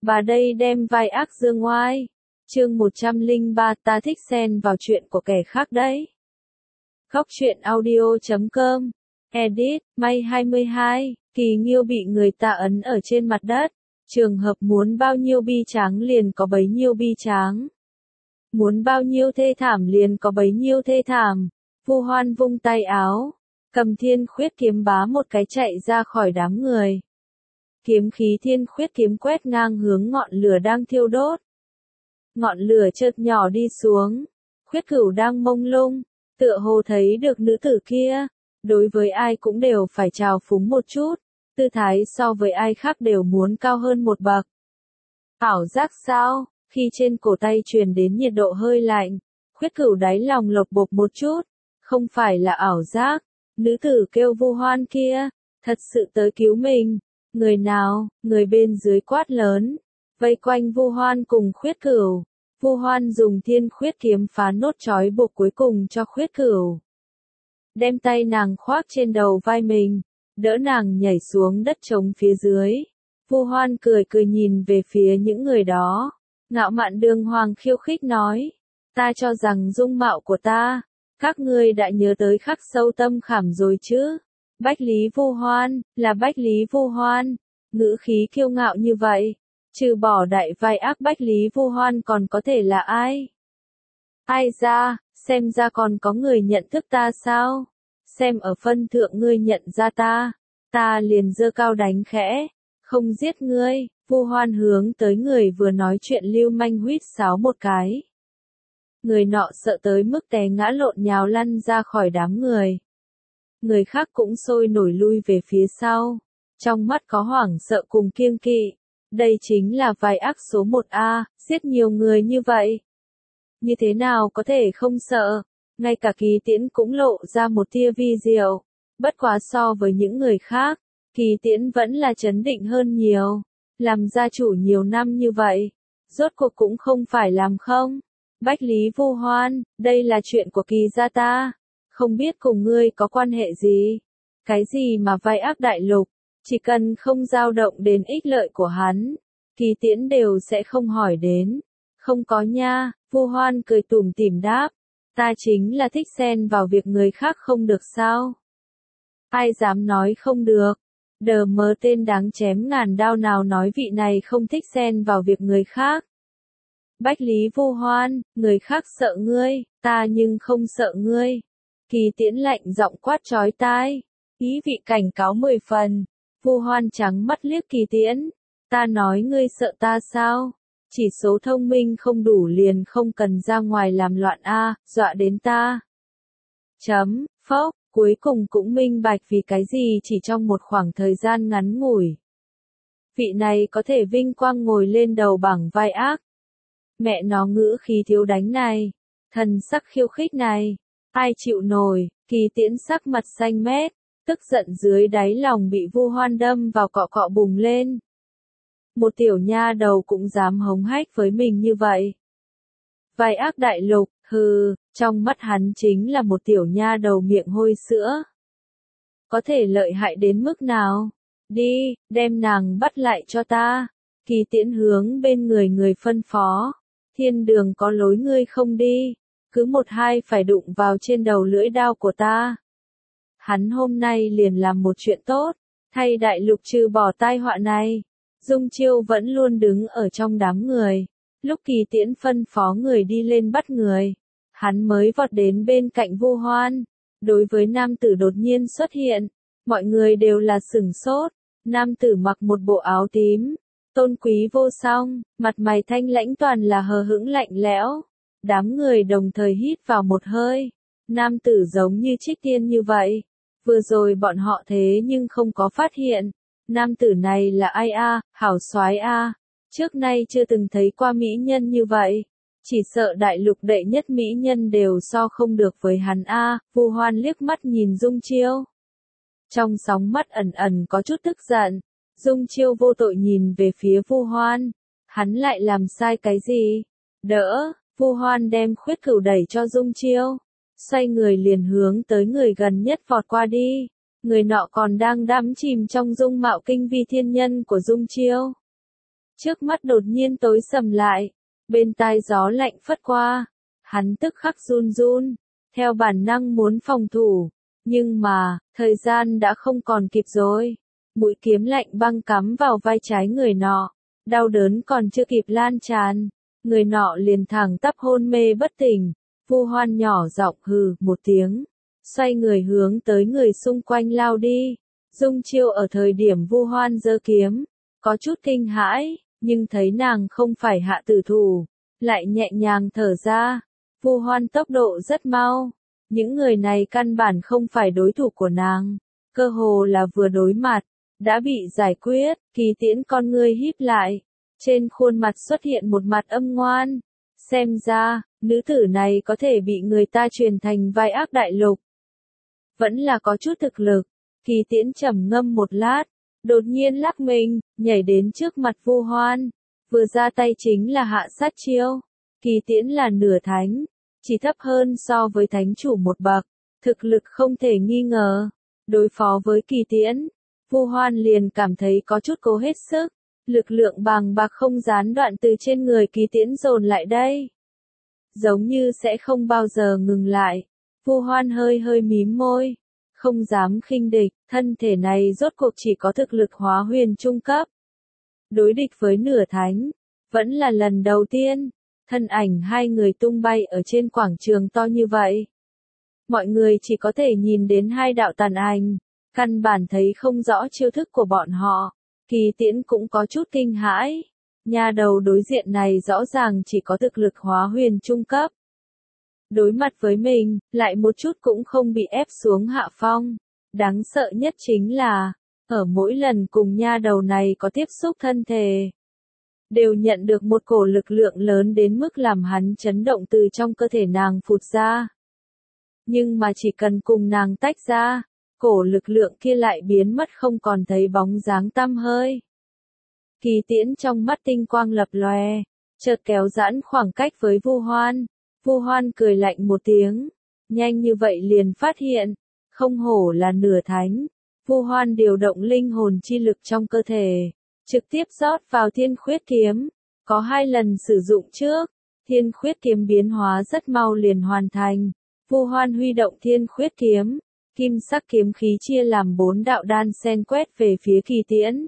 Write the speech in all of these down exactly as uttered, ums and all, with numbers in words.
Bà đây đem vai ác dương oai. Chương một trăm lẻ ba ta thích xen vào chuyện của kẻ khác đấy. Góc truyện audio chấm com. Edit, May hai mươi hai, Kỳ Nghiêu bị người ta ấn ở trên mặt đất. Trường hợp muốn bao nhiêu bi tráng liền có bấy nhiêu bi tráng. Muốn bao nhiêu thê thảm liền có bấy nhiêu thê thảm. Vu Hoan vung tay áo, cầm thiên khuyết kiếm bá một cái chạy ra khỏi đám người. Kiếm khí thiên khuyết kiếm quét ngang hướng ngọn lửa đang thiêu đốt. Ngọn lửa chợt nhỏ đi xuống. Khuyết Cửu đang mông lung, tựa hồ thấy được nữ tử kia. Đối với ai cũng đều phải trào phúng một chút. Tư thái so với ai khác đều muốn cao hơn một bậc. Ảo giác sao? Khi trên cổ tay truyền đến nhiệt độ hơi lạnh, Khuyết Cửu đáy lòng lộc bộc một chút. Không phải là ảo giác. Nữ tử kêu Vu Hoan kia, thật sự tới cứu mình. Người nào? Người bên dưới quát lớn, vây quanh Vu Hoan cùng Khuyết Cửu. Vu Hoan dùng thiên khuyết kiếm phá nốt trói buộc cuối cùng cho Khuyết Cửu. Đem tay nàng khoác trên đầu vai mình, đỡ nàng nhảy xuống đất trống phía dưới. Vu Hoan cười cười nhìn về phía những người đó, ngạo mạn đường hoàng khiêu khích nói, ta cho rằng dung mạo của ta, các ngươi đã nhớ tới khắc sâu tâm khảm rồi chứ. Bách Lý Vu Hoan, là Bách Lý Vu Hoan, ngữ khí kiêu ngạo như vậy, trừ bỏ đại vai ác Bách Lý Vu Hoan còn có thể là ai? Ai ra, xem ra còn có người nhận thức ta sao? Xem ở phân thượng ngươi nhận ra ta, ta liền giơ cao đánh khẽ, không giết ngươi. Vu Hoan hướng tới người vừa nói chuyện lưu manh huýt sáo một cái. Người nọ sợ tới mức té ngã lộn nhào lăn ra khỏi đám người. Người khác cũng sôi nổi lui về phía sau, trong mắt có hoảng sợ cùng kiêng kỵ. Đây chính là vai ác số một A, giết nhiều người như vậy. Như thế nào có thể không sợ? Ngay cả Kỳ Tiễn cũng lộ ra một tia vi diệu. Bất quá so với những người khác, Kỳ Tiễn vẫn là trấn định hơn nhiều. Làm gia chủ nhiều năm như vậy, rốt cuộc cũng không phải làm không. Bách Lý Vu Hoan, đây là chuyện của Kỳ gia ta. Không biết cùng ngươi có quan hệ gì? Cái gì mà vai ác đại lục, chỉ cần không dao động đến ích lợi của hắn, Kỳ Tiễn đều sẽ không hỏi đến. Không có nha, Vu Hoan cười tủm tỉm đáp, ta chính là thích xen vào việc người khác không được sao? Ai dám nói không được? Đờ mờ tên đáng chém ngàn đao nào nói vị này không thích xen vào việc người khác. Bách Lý Vu Hoan, người khác sợ ngươi, ta nhưng không sợ ngươi. Kỳ Tiễn lạnh giọng quát chói tai, ý vị cảnh cáo mười phần. Vu Hoan trắng mắt liếc Kỳ Tiễn, ta nói ngươi sợ ta sao? Chỉ số thông minh không đủ liền không cần ra ngoài làm loạn a, dọa đến ta. Chấm, phốc, cuối cùng cũng minh bạch vì cái gì chỉ trong một khoảng thời gian ngắn ngủi. Vị này có thể vinh quang ngồi lên đầu bảng vai ác. Mẹ nó ngữ khí thiếu đánh này, thần sắc khiêu khích này. Ai chịu nổi? Kỳ Tiễn sắc mặt xanh mét, tức giận dưới đáy lòng bị Vu Hoan đâm vào cọ cọ bùng lên. Một tiểu nha đầu cũng dám hống hách với mình như vậy. Vai ác đại lục, hừ, trong mắt hắn chính là một tiểu nha đầu miệng hôi sữa. Có thể lợi hại đến mức nào? Đi, đem nàng bắt lại cho ta. Kỳ Tiễn hướng bên người người phân phó. Thiên đường có lối ngươi không đi. Cứ một hai phải đụng vào trên đầu lưỡi đao của ta. Hắn hôm nay liền làm một chuyện tốt, thay đại lục trừ bỏ tai họa này. Dung Chiêu vẫn luôn đứng ở trong đám người. Lúc Kỳ Tiễn phân phó người đi lên bắt người, hắn mới vọt đến bên cạnh Vu Hoan. Đối với nam tử đột nhiên xuất hiện, mọi người đều là sửng sốt. Nam tử mặc một bộ áo tím, tôn quý vô song, mặt mày thanh lãnh toàn là hờ hững lạnh lẽo. Đám người đồng thời hít vào một hơi. Nam tử giống như trích tiên như vậy. Vừa rồi bọn họ thế nhưng không có phát hiện. Nam tử này là ai a? Hảo soái a. Trước nay chưa từng thấy qua mỹ nhân như vậy. Chỉ sợ đại lục đệ nhất mỹ nhân đều so không được với hắn a. Vu Hoan liếc mắt nhìn Dung Chiêu. Trong sóng mắt ẩn ẩn có chút tức giận. Dung Chiêu vô tội nhìn về phía Vu Hoan. Hắn lại làm sai cái gì? Đỡ. Vu Hoan đem Khuyết Cửu đẩy cho Dung Chiêu, xoay người liền hướng tới người gần nhất vọt qua đi. Người nọ còn đang đắm chìm trong dung mạo kinh vi thiên nhân của Dung Chiêu. Trước mắt đột nhiên tối sầm lại, bên tai gió lạnh phất qua, hắn tức khắc run run, theo bản năng muốn phòng thủ, nhưng mà, thời gian đã không còn kịp rồi. Mũi kiếm lạnh băng cắm vào vai trái người nọ, đau đớn còn chưa kịp lan tràn, người nọ liền thẳng tắp hôn mê bất tỉnh. Vu Hoan nhỏ giọng hừ một tiếng, xoay người hướng tới người xung quanh lao đi. Dung Chiêu ở thời điểm Vu Hoan giơ kiếm, có chút kinh hãi, nhưng thấy nàng không phải hạ tử thủ, lại nhẹ nhàng thở ra. Vu Hoan tốc độ rất mau, những người này căn bản không phải đối thủ của nàng, cơ hồ là vừa đối mặt, đã bị giải quyết. Kỳ Tiễn con ngươi híp lại, trên khuôn mặt xuất hiện một mặt âm ngoan, xem ra, nữ tử này có thể bị người ta truyền thành vai ác đại lục. Vẫn là có chút thực lực. Kỳ Tiễn trầm ngâm một lát, đột nhiên lắc mình, nhảy đến trước mặt Vu Hoan, vừa ra tay chính là hạ sát chiêu. Kỳ Tiễn là nửa thánh, chỉ thấp hơn so với thánh chủ một bậc, thực lực không thể nghi ngờ. Đối phó với Kỳ Tiễn, Vu Hoan liền cảm thấy có chút cố hết sức, lực lượng bàng bạc không gián đoạn từ trên người Kỳ Tiễn dồn lại đây, giống như sẽ không bao giờ ngừng lại. Vu Hoan hơi hơi mím môi, không dám khinh địch, thân thể này rốt cuộc chỉ có thực lực hóa huyền trung cấp. Đối địch với nửa thánh, vẫn là lần đầu tiên, thân ảnh hai người tung bay ở trên quảng trường to như vậy. Mọi người chỉ có thể nhìn đến hai đạo tàn ảnh, căn bản thấy không rõ chiêu thức của bọn họ. Kỳ Tiễn cũng có chút kinh hãi, nhà đầu đối diện này rõ ràng chỉ có thực lực hóa huyền trung cấp. Đối mặt với mình, lại một chút cũng không bị ép xuống hạ phong. Đáng sợ nhất chính là, ở mỗi lần cùng nha đầu này có tiếp xúc thân thể, đều nhận được một cổ lực lượng lớn đến mức làm hắn chấn động từ trong cơ thể nàng phụt ra. Nhưng mà chỉ cần cùng nàng tách ra, cổ lực lượng kia lại biến mất không còn thấy bóng dáng tăm hơi. Kỳ Tiễn trong mắt tinh quang lập lòe, chợt kéo giãn khoảng cách với Vu Hoan. Vu Hoan cười lạnh một tiếng, nhanh như vậy liền phát hiện, không hổ là nửa thánh. Vu Hoan điều động linh hồn chi lực trong cơ thể, trực tiếp rót vào Thiên Khuyết kiếm, có hai lần sử dụng trước, Thiên Khuyết kiếm biến hóa rất mau liền hoàn thành. Vu Hoan huy động Thiên Khuyết kiếm, kim sắc kiếm khí chia làm bốn đạo đan sen quét về phía Kỳ Tiễn.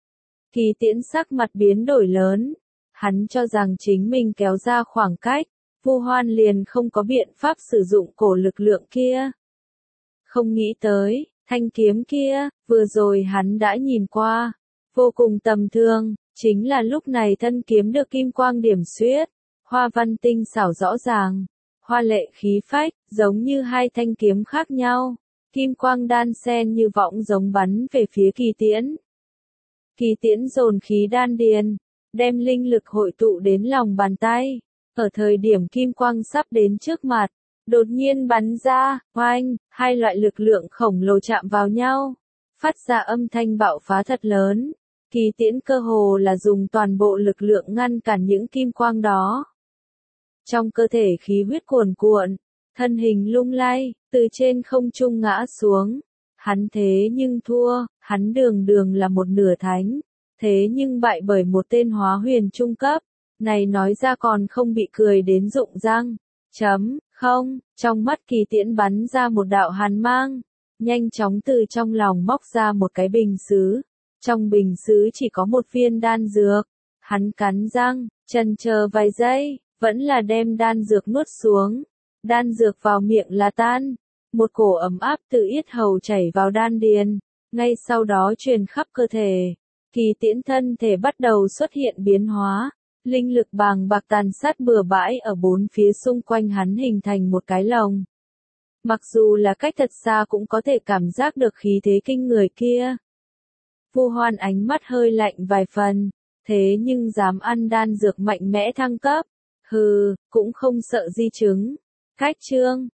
Kỳ Tiễn sắc mặt biến đổi lớn, hắn cho rằng chính mình kéo ra khoảng cách, Vu Hoan liền không có biện pháp sử dụng cổ lực lượng kia. Không nghĩ tới, thanh kiếm kia, vừa rồi hắn đã nhìn qua, vô cùng tầm thường, chính là lúc này thân kiếm được kim quang điểm xuyết, hoa văn tinh xảo rõ ràng, hoa lệ khí phách, giống như hai thanh kiếm khác nhau, kim quang đan sen như võng giống bắn về phía Kỳ Tiễn. Kỳ Tiễn dồn khí đan điền, đem linh lực hội tụ đến lòng bàn tay, ở thời điểm kim quang sắp đến trước mặt, đột nhiên bắn ra, oanh, hai loại lực lượng khổng lồ chạm vào nhau, phát ra âm thanh bạo phá thật lớn. Kỳ Tiễn cơ hồ là dùng toàn bộ lực lượng ngăn cản những kim quang đó. Trong cơ thể khí huyết cuồn cuộn, thân hình lung lay, từ trên không trung ngã xuống. Hắn thế nhưng thua, hắn đường đường là một nửa thánh, thế nhưng bại bởi một tên hóa huyền trung cấp, này nói ra còn không bị cười đến rụng răng. Chấm, không, trong mắt Kỳ Tiễn bắn ra một đạo hàn mang, nhanh chóng từ trong lòng móc ra một cái bình sứ. Trong bình sứ chỉ có một viên đan dược, hắn cắn răng, chần chờ vài giây, vẫn là đem đan dược nuốt xuống. Đan dược vào miệng là tan, một cổ ấm áp từ yết hầu chảy vào đan điền, ngay sau đó truyền khắp cơ thể. Kỳ Tiễn thân thể bắt đầu xuất hiện biến hóa, linh lực bàng bạc tàn sát bừa bãi ở bốn phía xung quanh hắn hình thành một cái lồng. Mặc dù là cách thật xa cũng có thể cảm giác được khí thế kinh người kia. Vu Hoan ánh mắt hơi lạnh vài phần, thế nhưng dám ăn đan dược mạnh mẽ thăng cấp, hừ, cũng không sợ di chứng. Cách chương